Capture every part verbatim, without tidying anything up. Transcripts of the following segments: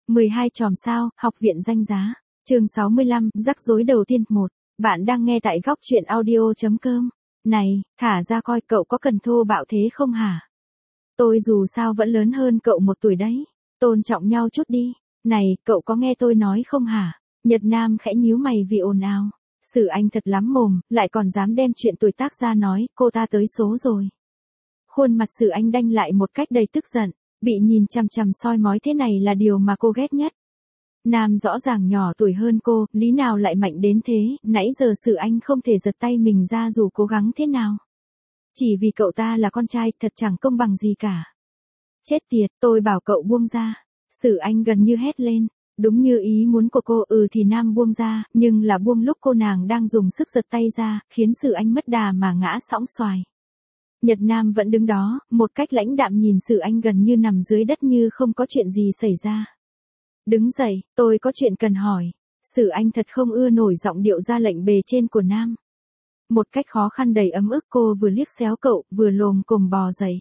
mười hai chòm sao, học viện danh giá. Chương sáu mươi lăm, rắc rối đầu tiên. một. Bạn đang nghe tại góc truyện audio.com. Này, thả ra coi, cậu có cần thô bạo thế không hả? Tôi dù sao vẫn lớn hơn cậu một tuổi đấy. Tôn trọng nhau chút đi. Này, cậu có nghe tôi nói không hả? Nhật Nam khẽ nhíu mày vì ồn ào. Sử Anh thật lắm mồm, lại còn dám đem chuyện tuổi tác ra nói, cô ta tới số rồi. Khuôn mặt Sử Anh đanh lại một cách đầy tức giận, bị nhìn chằm chằm soi mói thế này là điều mà cô ghét nhất. Nam rõ ràng nhỏ tuổi hơn cô, lý nào lại mạnh đến thế, nãy giờ Sử Anh không thể giật tay mình ra dù cố gắng thế nào. Chỉ vì cậu ta là con trai, thật chẳng công bằng gì cả. Chết tiệt, tôi bảo cậu buông ra. Sử Anh gần như hét lên. Đúng như ý muốn của cô, ừ thì Nam buông ra, nhưng là buông lúc cô nàng đang dùng sức giật tay ra, khiến Sử Anh mất đà mà ngã sõng xoài. Nhật Nam vẫn đứng đó, một cách lãnh đạm nhìn Sử Anh gần như nằm dưới đất như không có chuyện gì xảy ra. Đứng dậy, tôi có chuyện cần hỏi. Sử Anh thật không ưa nổi giọng điệu ra lệnh bề trên của Nam. Một cách khó khăn đầy ấm ức cô vừa liếc xéo cậu, vừa lồm cồm bò dậy.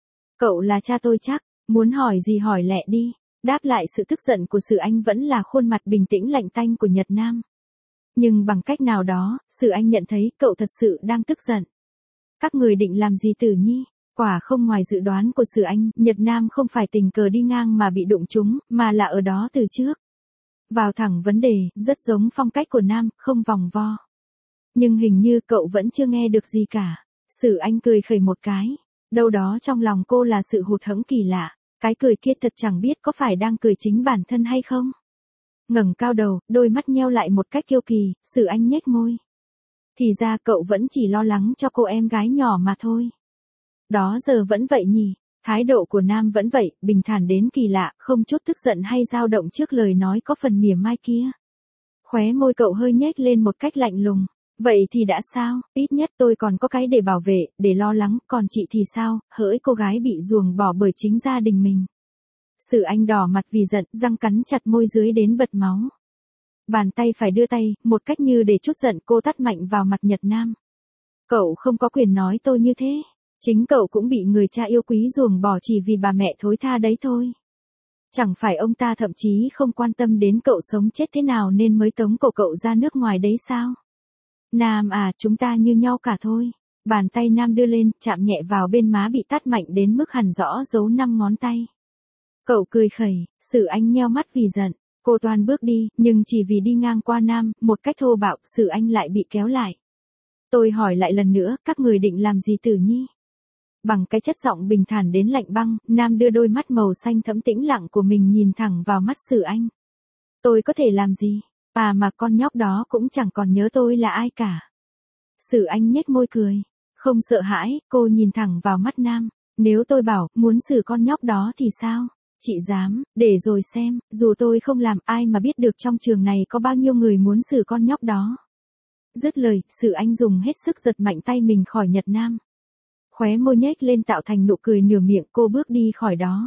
Cậu là cha tôi chắc, muốn hỏi gì hỏi lẹ đi. Đáp lại sự tức giận của Sử Anh vẫn là khuôn mặt bình tĩnh lạnh tanh của Nhật Nam. Nhưng bằng cách nào đó, Sử Anh nhận thấy cậu thật sự đang tức giận. Các người định làm gì Tử Nhi? Quả không ngoài dự đoán của Sử Anh, Nhật Nam không phải tình cờ đi ngang mà bị đụng trúng, mà là ở đó từ trước. Vào thẳng vấn đề, rất giống phong cách của Nam, không vòng vo. Nhưng hình như cậu vẫn chưa nghe được gì cả. Sử Anh cười khẩy một cái. Đâu đó trong lòng cô là sự hụt hẫng kỳ lạ. Cái cười kia thật chẳng biết có phải đang cười chính bản thân hay không. Ngẩng cao đầu, đôi mắt nheo lại một cách kiêu kỳ, Sử Anh nhếch môi. Thì ra cậu vẫn chỉ lo lắng cho cô em gái nhỏ mà thôi. Đó giờ vẫn vậy nhỉ, thái độ của Nam vẫn vậy, bình thản đến kỳ lạ, không chút tức giận hay dao động trước lời nói có phần mỉa mai kia. Khóe môi cậu hơi nhếch lên một cách lạnh lùng. Vậy thì đã sao, ít nhất tôi còn có cái để bảo vệ, để lo lắng, còn chị thì sao, hỡi cô gái bị ruồng bỏ bởi chính gia đình mình. Sử Anh đỏ mặt vì giận, răng cắn chặt môi dưới đến bật máu. Bàn tay phải đưa tay, một cách như để trút giận cô tát mạnh vào mặt Nhật Nam. Cậu không có quyền nói tôi như thế, chính cậu cũng bị người cha yêu quý ruồng bỏ chỉ vì bà mẹ thối tha đấy thôi. Chẳng phải ông ta thậm chí không quan tâm đến cậu sống chết thế nào nên mới tống cổ cậu ra nước ngoài đấy sao? Nam à, chúng ta như nhau cả thôi. Bàn tay Nam đưa lên, chạm nhẹ vào bên má bị tát mạnh đến mức hằn rõ dấu năm ngón tay. Cậu cười khẩy, Sử Anh nheo mắt vì giận. Cô toan bước đi, nhưng chỉ vì đi ngang qua Nam, một cách thô bạo, Sử Anh lại bị kéo lại. Tôi hỏi lại lần nữa, các người định làm gì Tử Nhi? Bằng cái chất giọng bình thản đến lạnh băng, Nam đưa đôi mắt màu xanh thẫm tĩnh lặng của mình nhìn thẳng vào mắt Sử Anh. Tôi có thể làm gì? À mà con nhóc đó cũng chẳng còn nhớ tôi là ai cả. Sử Anh nhếch môi cười. Không sợ hãi, cô nhìn thẳng vào mắt Nam. Nếu tôi bảo, muốn xử con nhóc đó thì sao? Chị dám, để rồi xem, dù tôi không làm ai mà biết được trong trường này có bao nhiêu người muốn xử con nhóc đó. Dứt lời, Sử Anh dùng hết sức giật mạnh tay mình khỏi Nhật Nam. Khóe môi nhếch lên tạo thành nụ cười nửa miệng, cô bước đi khỏi đó.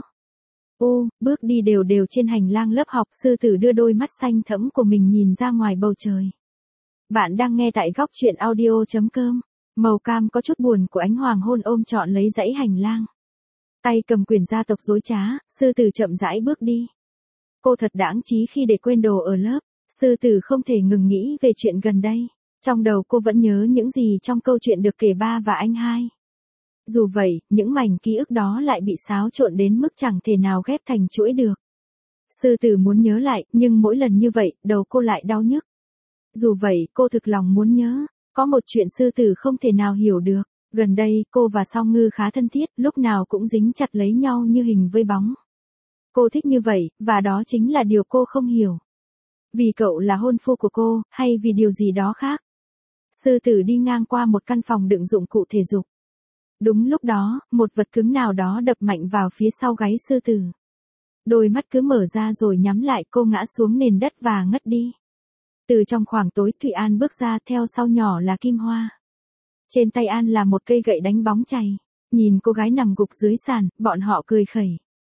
Ô, bước đi đều đều trên hành lang lớp học, Sư Tử đưa đôi mắt xanh thẫm của mình nhìn ra ngoài bầu trời. Bạn đang nghe tại góc truyện audio.com. Màu cam có chút buồn của ánh hoàng hôn ôm trọn lấy dãy hành lang. Tay cầm quyển gia tộc dối trá, Sư Tử chậm rãi bước đi. Cô thật đãng trí khi để quên đồ ở lớp. Sư Tử không thể ngừng nghĩ về chuyện gần đây. Trong đầu cô vẫn nhớ những gì trong câu chuyện được kể ba và anh hai. Dù vậy, những mảnh ký ức đó lại bị xáo trộn đến mức chẳng thể nào ghép thành chuỗi được. Sư Tử muốn nhớ lại, nhưng mỗi lần như vậy, đầu cô lại đau nhức. Dù vậy, cô thực lòng muốn nhớ. Có một chuyện Sư Tử không thể nào hiểu được. Gần đây, cô và Song Ngư khá thân thiết, lúc nào cũng dính chặt lấy nhau như hình với bóng. Cô thích như vậy, và đó chính là điều cô không hiểu. Vì cậu là hôn phu của cô, hay vì điều gì đó khác? Sư Tử đi ngang qua một căn phòng đựng dụng cụ thể dục. Đúng lúc đó, một vật cứng nào đó đập mạnh vào phía sau gáy Sư Tử. Đôi mắt cứ mở ra rồi nhắm lại, cô ngã xuống nền đất và ngất đi. Từ trong khoảng tối, Thụy An bước ra, theo sau nhỏ là Kim Hoa. Trên tay An là một cây gậy đánh bóng chày. Nhìn cô gái nằm gục dưới sàn, bọn họ cười khẩy.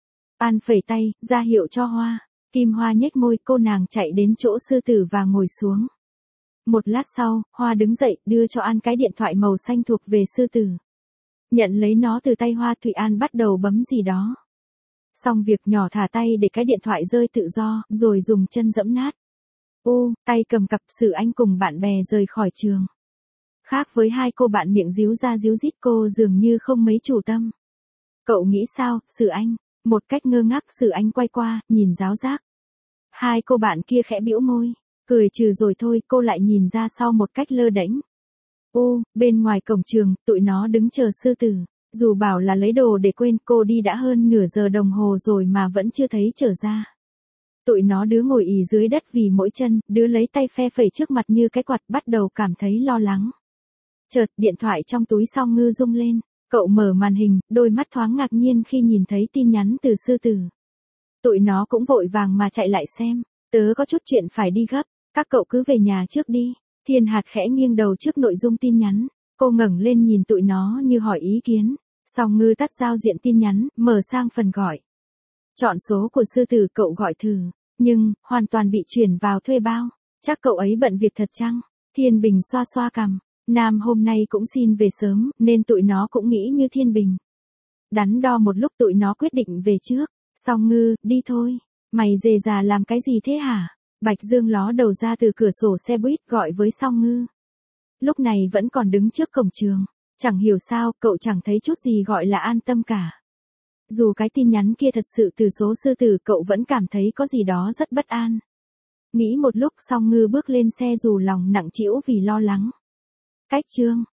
An phẩy tay, ra hiệu cho Hoa. Kim Hoa nhếch môi, cô nàng chạy đến chỗ Sư Tử và ngồi xuống. Một lát sau, Hoa đứng dậy, đưa cho An cái điện thoại màu xanh thuộc về Sư Tử. Nhận lấy nó từ tay Hoa, Thụy An bắt đầu bấm gì đó. Xong việc nhỏ thả tay để cái điện thoại rơi tự do, rồi dùng chân dẫm nát. U, tay cầm cặp Sử Anh cùng bạn bè rời khỏi trường. Khác với hai cô bạn miệng díu ra díu dít, cô dường như không mấy chủ tâm. Cậu nghĩ sao, Sử Anh? Một cách ngơ ngác Sử Anh quay qua, nhìn giáo giác. Hai cô bạn kia khẽ bĩu môi, cười trừ rồi thôi, cô lại nhìn ra sau một cách lơ đễnh. U, bên ngoài cổng trường, tụi nó đứng chờ sư tử. Dù bảo là lấy đồ để quên, cô đi đã hơn nửa giờ đồng hồ rồi mà vẫn chưa thấy trở ra. Tụi nó đứa ngồi ì dưới đất vì mỗi chân, đứa lấy tay phe phẩy trước mặt như cái quạt, bắt đầu cảm thấy lo lắng. Chợt, điện thoại trong túi Song Ngư rung lên. Cậu mở màn hình, đôi mắt thoáng ngạc nhiên khi nhìn thấy tin nhắn từ sư tử. Tụi nó cũng vội vàng mà chạy lại xem. Tớ có chút chuyện phải đi gấp, các cậu cứ về nhà trước đi. Thiên Hạt khẽ nghiêng đầu trước nội dung tin nhắn. Cô ngẩng lên nhìn tụi nó như hỏi ý kiến. Song Ngư tắt giao diện tin nhắn, mở sang phần gọi. Chọn số của sư tử, cậu gọi thử. Nhưng, hoàn toàn bị chuyển vào thuê bao. Chắc cậu ấy bận việc thật chăng? Thiên Bình xoa xoa cằm. Nam hôm nay cũng xin về sớm, nên tụi nó cũng nghĩ như Thiên Bình. Đắn đo một lúc tụi nó quyết định về trước. Song Ngư, đi thôi. Mày dề già làm cái gì thế hả? Bạch Dương ló đầu ra từ cửa sổ xe buýt gọi với Song Ngư. Lúc này vẫn còn đứng trước cổng trường. Chẳng hiểu sao, cậu chẳng thấy chút gì gọi là an tâm cả. Dù cái tin nhắn kia thật sự từ số sư tử, cậu vẫn cảm thấy có gì đó rất bất an. Nghĩ một lúc Song Ngư bước lên xe dù lòng nặng trĩu vì lo lắng. Cách chương